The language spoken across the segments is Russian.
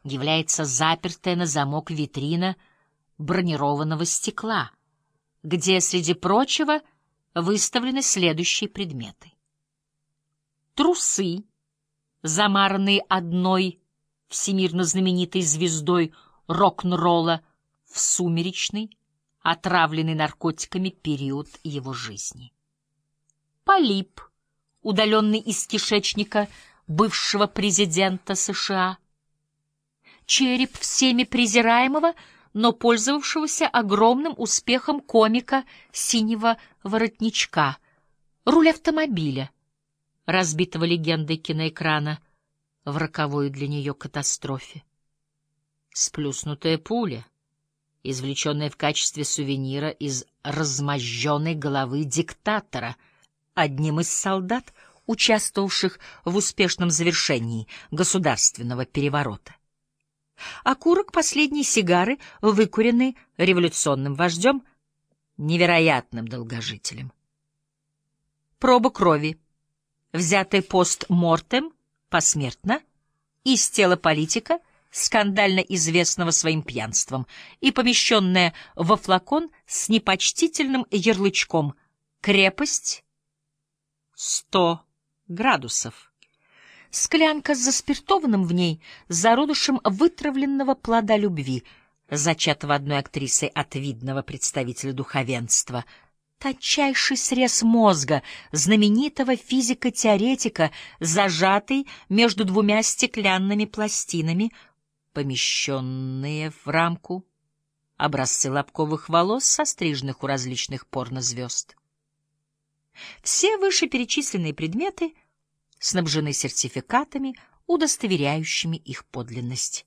является запертая на замок витрина бронированного стекла, где, среди прочего, выставлены следующие предметы. Трусы, замаранные одной всемирно знаменитой звездой рок-н-ролла в сумеречный, отравленный наркотиками период его жизни. Полип, удаленный из кишечника бывшего президента США. Череп всеми презираемого, но пользовавшегося огромным успехом комика «Синего воротничка», руль автомобиля, разбитого легендой киноэкрана в роковой для нее катастрофе. Сплюснутая пуля, извлеченная в качестве сувенира из размозженной головы диктатора, одним из солдат, участвовавших в успешном завершении государственного переворота. Окурок последней сигары, выкуренный революционным вождем, невероятным долгожителем. Проба крови, взятая постмортем, посмертно, из тела политика, скандально известного своим пьянством, и помещенная во флакон с непочтительным ярлычком «Крепость 100 градусов». Склянка с заспиртованным в ней зародышем вытравленного плода любви, зачатого одной актрисой от видного представителя духовенства, тончайший срез мозга знаменитого физико-теоретика, зажатый между двумя стеклянными пластинами, помещенные в рамку, образцы лобковых волос, состриженных у различных порнозвезд. Все вышеперечисленные предметы снабжены сертификатами, удостоверяющими их подлинность.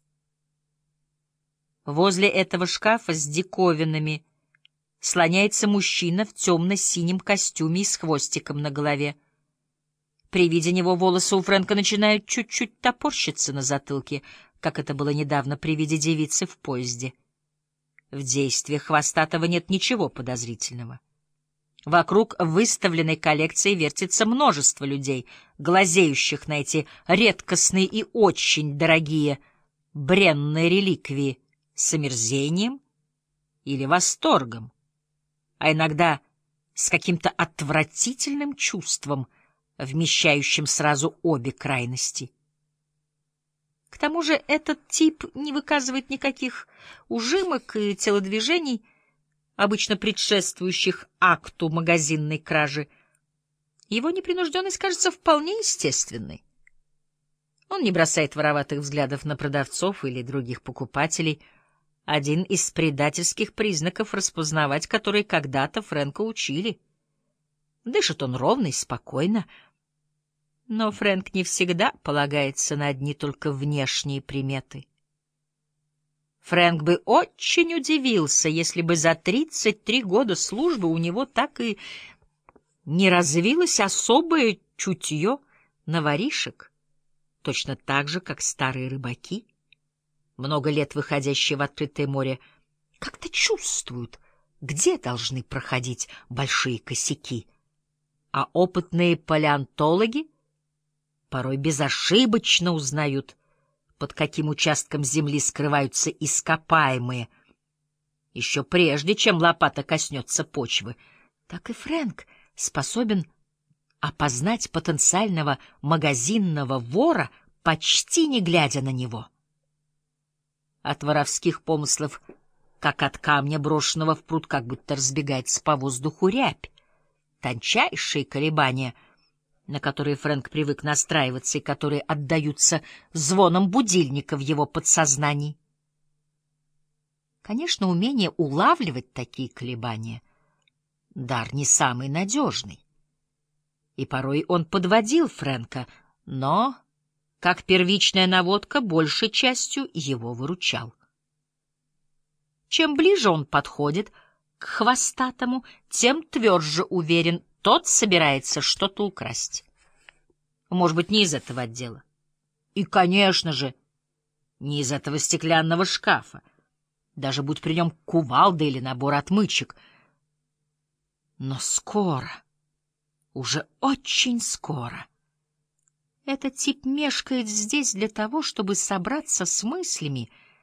Возле этого шкафа с диковинами слоняется мужчина в темно-синем костюме и с хвостиком на голове. При виде него волосы у Фрэнка начинают чуть-чуть топорщиться на затылке, как это было недавно при виде девицы в поезде. В действиях хвостатого нет ничего подозрительного. Вокруг выставленной коллекции вертится множество людей, глазеющих на эти редкостные и очень дорогие бренные реликвии с омерзением или восторгом, а иногда с каким-то отвратительным чувством, вмещающим сразу обе крайности. К тому же этот тип не выказывает никаких ужимок и телодвижений, обычно предшествующих акту магазинной кражи. Его непринужденность кажется вполне естественной. Он не бросает вороватых взглядов на продавцов или других покупателей, один из предательских признаков, распознавать которые когда-то Фрэнка учили. Дышит он ровно и спокойно, но Фрэнк не всегда полагается на одни только внешние приметы. Фрэнк бы очень удивился, если бы за 33 года службы у него так и не развилось особое чутье на воришек, точно так же, как старые рыбаки, много лет выходящие в открытое море, как-то чувствуют, где должны проходить большие косяки, а опытные палеонтологи порой безошибочно узнают, под каким участком земли скрываются ископаемые, еще прежде, чем лопата коснется почвы. Так и Фрэнк способен опознать потенциального магазинного вора, почти не глядя на него. От воровских помыслов, как от камня, брошенного в пруд, как будто разбегается по воздуху рябь, тончайшие колебания — на которые Фрэнк привык настраиваться и которые отдаются звоном будильника в его подсознании. Конечно, умение улавливать такие колебания — дар не самый надежный. И порой он подводил Фрэнка, но, как первичная наводка, большей частью его выручал. Чем ближе он подходит к хвостатому, тем тверже уверен, тот собирается что-то украсть. Может быть, не из этого отдела. И, конечно же, не из этого стеклянного шкафа. Даже будь при нем кувалда или набор отмычек. Но скоро, уже очень скоро, Этот тип мешкает здесь для того, чтобы собраться с мыслями